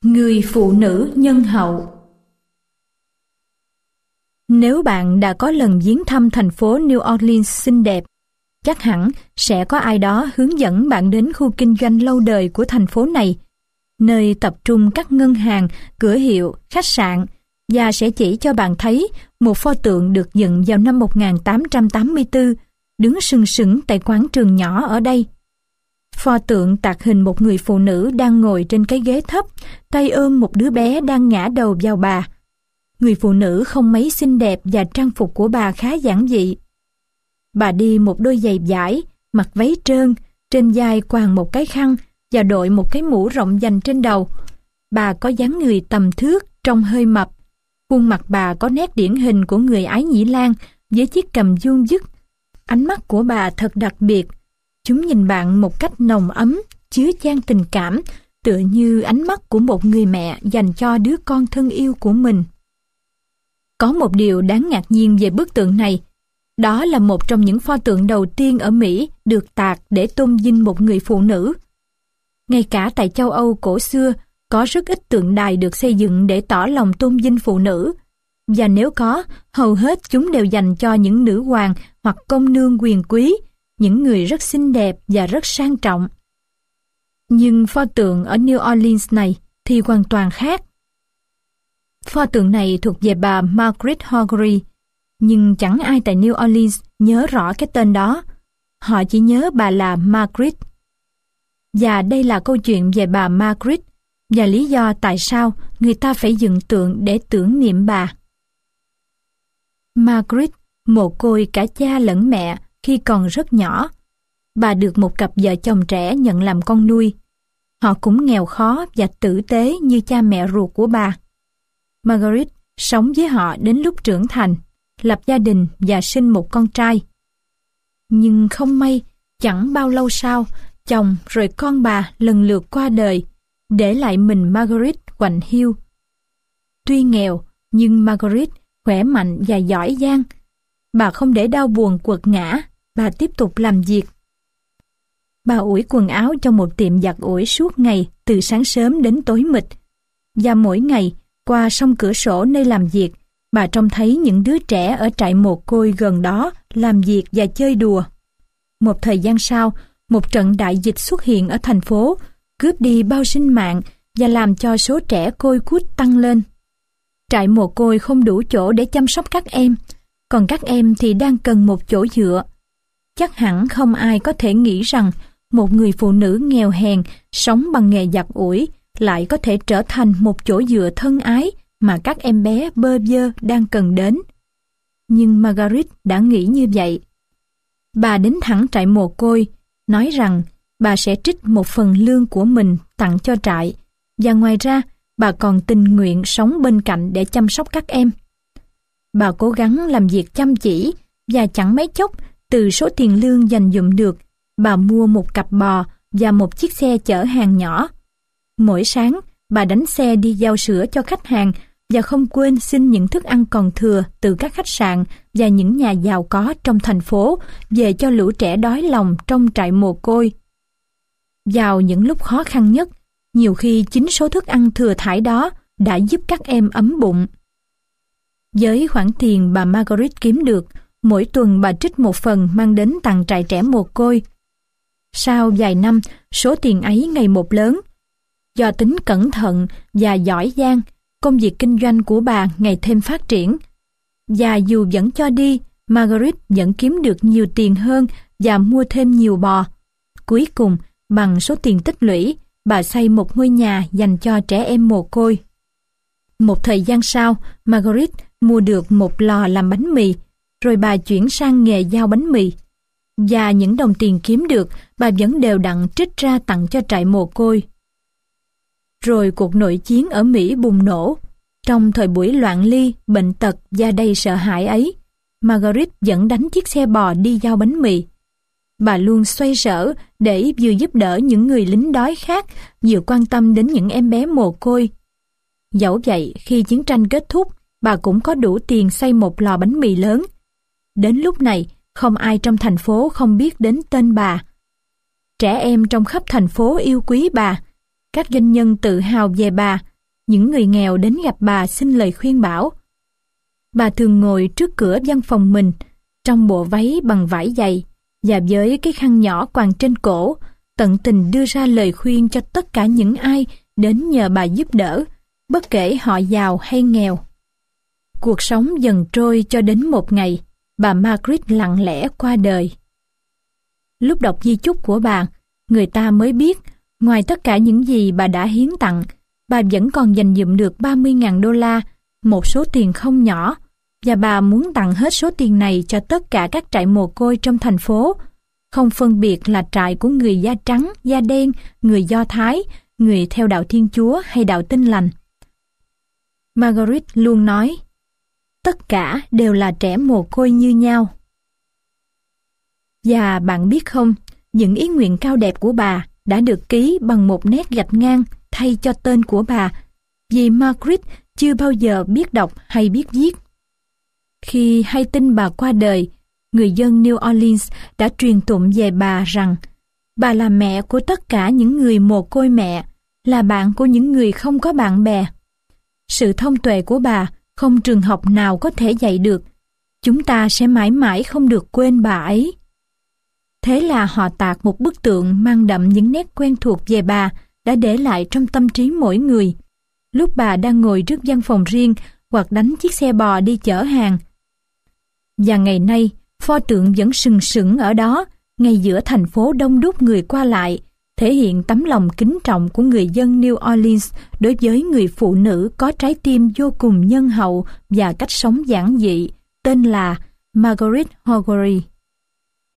Người phụ nữ nhân hậu. Nếu bạn đã có lần viếng thăm thành phố New Orleans xinh đẹp, chắc hẳn sẽ có ai đó hướng dẫn bạn đến khu kinh doanh lâu đời của thành phố này, nơi tập trung các ngân hàng, cửa hiệu, khách sạn, và sẽ chỉ cho bạn thấy một pho tượng được dựng vào năm 1884, đứng sừng sững tại quảng trường nhỏ ở đây. Pho tượng tạc hình một người phụ nữ đang ngồi trên cái ghế thấp, tay ôm một đứa bé đang ngã đầu vào bà. Người phụ nữ không mấy xinh đẹp và trang phục của bà khá giản dị. Bà đi một đôi giày vải, mặc váy trơn, trên vai quàng một cái khăn và đội một cái mũ rộng vành trên đầu. Bà có dáng người tầm thước, trông hơi mập. Khuôn mặt bà có nét điển hình của người Ái Nhĩ Lan với chiếc cằm vuông vức. Ánh mắt của bà thật đặc biệt. Chúng nhìn bạn một cách nồng ấm, chứa chan tình cảm, tựa như ánh mắt của một người mẹ dành cho đứa con thân yêu của mình. Có một điều đáng ngạc nhiên về bức tượng này. Đó là một trong những pho tượng đầu tiên ở Mỹ được tạc để tôn vinh một người phụ nữ. Ngay cả tại châu Âu cổ xưa, có rất ít tượng đài được xây dựng để tỏ lòng tôn vinh phụ nữ. Và nếu có, hầu hết chúng đều dành cho những nữ hoàng hoặc công nương quyền quý, những người rất xinh đẹp và rất sang trọng. Nhưng pho tượng ở New Orleans này thì hoàn toàn khác. Pho tượng này thuộc về bà Margaret Hoggery, nhưng chẳng ai tại New Orleans nhớ rõ cái tên đó. Họ chỉ nhớ bà là Margaret. Và đây là câu chuyện về bà Margaret và lý do tại sao người ta phải dựng tượng để tưởng niệm bà. Margaret mồ côi cả cha lẫn mẹ khi còn rất nhỏ. Bà được một cặp vợ chồng trẻ nhận làm con nuôi. Họ cũng nghèo khó và tử tế như cha mẹ ruột của bà. Margaret sống với họ đến lúc trưởng thành, lập gia đình và sinh một con trai. Nhưng không may, chẳng bao lâu sau, chồng rồi con bà lần lượt qua đời, để lại mình Margaret quạnh hiu. Tuy nghèo, nhưng Margaret khỏe mạnh và giỏi giang. Bà không để đau buồn quật ngã, bà tiếp tục làm việc. Bà ủi quần áo cho một tiệm giặt ủi suốt ngày từ sáng sớm đến tối mịt. Và mỗi ngày, qua song cửa sổ nơi làm việc, bà trông thấy những đứa trẻ ở trại mồ côi gần đó làm việc và chơi đùa. Một thời gian sau, một trận đại dịch xuất hiện ở thành phố, cướp đi bao sinh mạng và làm cho số trẻ côi cút tăng lên. Trại mồ côi không đủ chỗ để chăm sóc các em, còn các em thì đang cần một chỗ dựa. Chắc hẳn không ai có thể nghĩ rằng một người phụ nữ nghèo hèn sống bằng nghề giặt ủi lại có thể trở thành một chỗ dựa thân ái mà các em bé bơ vơ đang cần đến. Nhưng Margaret đã nghĩ như vậy. Bà đến thẳng trại mồ côi, nói rằng bà sẽ trích một phần lương của mình tặng cho trại, và ngoài ra bà còn tình nguyện sống bên cạnh để chăm sóc các em. Bà cố gắng làm việc chăm chỉ và chẳng mấy chốc từ số tiền lương dành dụm được, bà mua một cặp bò và một chiếc xe chở hàng nhỏ. Mỗi sáng, bà đánh xe đi giao sữa cho khách hàng và không quên xin những thức ăn còn thừa từ các khách sạn và những nhà giàu có trong thành phố về cho lũ trẻ đói lòng trong trại mồ côi. Vào những lúc khó khăn nhất, nhiều khi chính số thức ăn thừa thãi đó đã giúp các em ấm bụng. Với khoản tiền bà Margaret kiếm được, mỗi tuần bà trích một phần mang đến tặng trại trẻ mồ côi. Sau vài năm, số tiền ấy ngày một lớn. Do tính cẩn thận và giỏi giang, công việc kinh doanh của bà ngày thêm phát triển. Và dù vẫn cho đi, Margaret vẫn kiếm được nhiều tiền hơn và mua thêm nhiều bò. Cuối cùng, bằng số tiền tích lũy, bà xây một ngôi nhà dành cho trẻ em mồ côi. Một thời gian sau, Margaret mua được một lò làm bánh mì, rồi bà chuyển sang nghề giao bánh mì. Và những đồng tiền kiếm được, bà vẫn đều đặn trích ra tặng cho trại mồ côi. Rồi cuộc nội chiến ở Mỹ bùng nổ. Trong thời buổi loạn ly, bệnh tật và đầy sợ hãi ấy, Margaret vẫn đánh chiếc xe bò đi giao bánh mì. Bà luôn xoay sở để vừa giúp đỡ những người lính đói khác, vừa quan tâm đến những em bé mồ côi. Dẫu vậy, khi chiến tranh kết thúc, bà cũng có đủ tiền xây một lò bánh mì lớn. Đến lúc này, không ai trong thành phố không biết đến tên bà. Trẻ em trong khắp thành phố yêu quý bà. Các doanh nhân tự hào về bà những người nghèo đến gặp bà xin lời khuyên bảo. Bà thường ngồi trước cửa văn phòng mình, trong bộ váy bằng vải dày và với cái khăn nhỏ quàng trên cổ, tận tình đưa ra lời khuyên cho tất cả những ai đến nhờ bà giúp đỡ, bất kể họ giàu hay nghèo. Cuộc sống dần trôi cho đến một ngày, bà Margaret lặng lẽ qua đời. Lúc đọc di chúc của bà, người ta mới biết, ngoài tất cả những gì bà đã hiến tặng, bà vẫn còn dành dụm được 30.000 đô la, một số tiền không nhỏ, và bà muốn tặng hết số tiền này cho tất cả các trại mồ côi trong thành phố, không phân biệt là trại của người da trắng, da đen, người Do Thái, người theo đạo Thiên Chúa hay đạo Tin Lành. Margaret luôn nói, tất cả đều là trẻ mồ côi như nhau. Và bạn biết không, những ý nguyện cao đẹp của bà đã được ký bằng một nét gạch ngang thay cho tên của bà, vì Margaret chưa bao giờ biết đọc hay biết viết. Khi hay tin bà qua đời, người dân New Orleans đã truyền tụng về bà rằng bà là mẹ của tất cả những người mồ côi mẹ, là bạn của những người không có bạn bè. Sự thông tuệ của bà không trường học nào có thể dạy được. Chúng ta sẽ mãi mãi không được quên bà ấy. Thế là họ tạc một bức tượng mang đậm những nét quen thuộc về bà đã để lại trong tâm trí mỗi người. Lúc bà đang ngồi trước văn phòng riêng hoặc đánh chiếc xe bò đi chở hàng. Và ngày nay, pho tượng vẫn sừng sững ở đó, ngay giữa thành phố đông đúc người qua lại, thể hiện tấm lòng kính trọng của người dân New Orleans đối với người phụ nữ có trái tim vô cùng nhân hậu và cách sống giản dị, tên là Margaret Hoggery.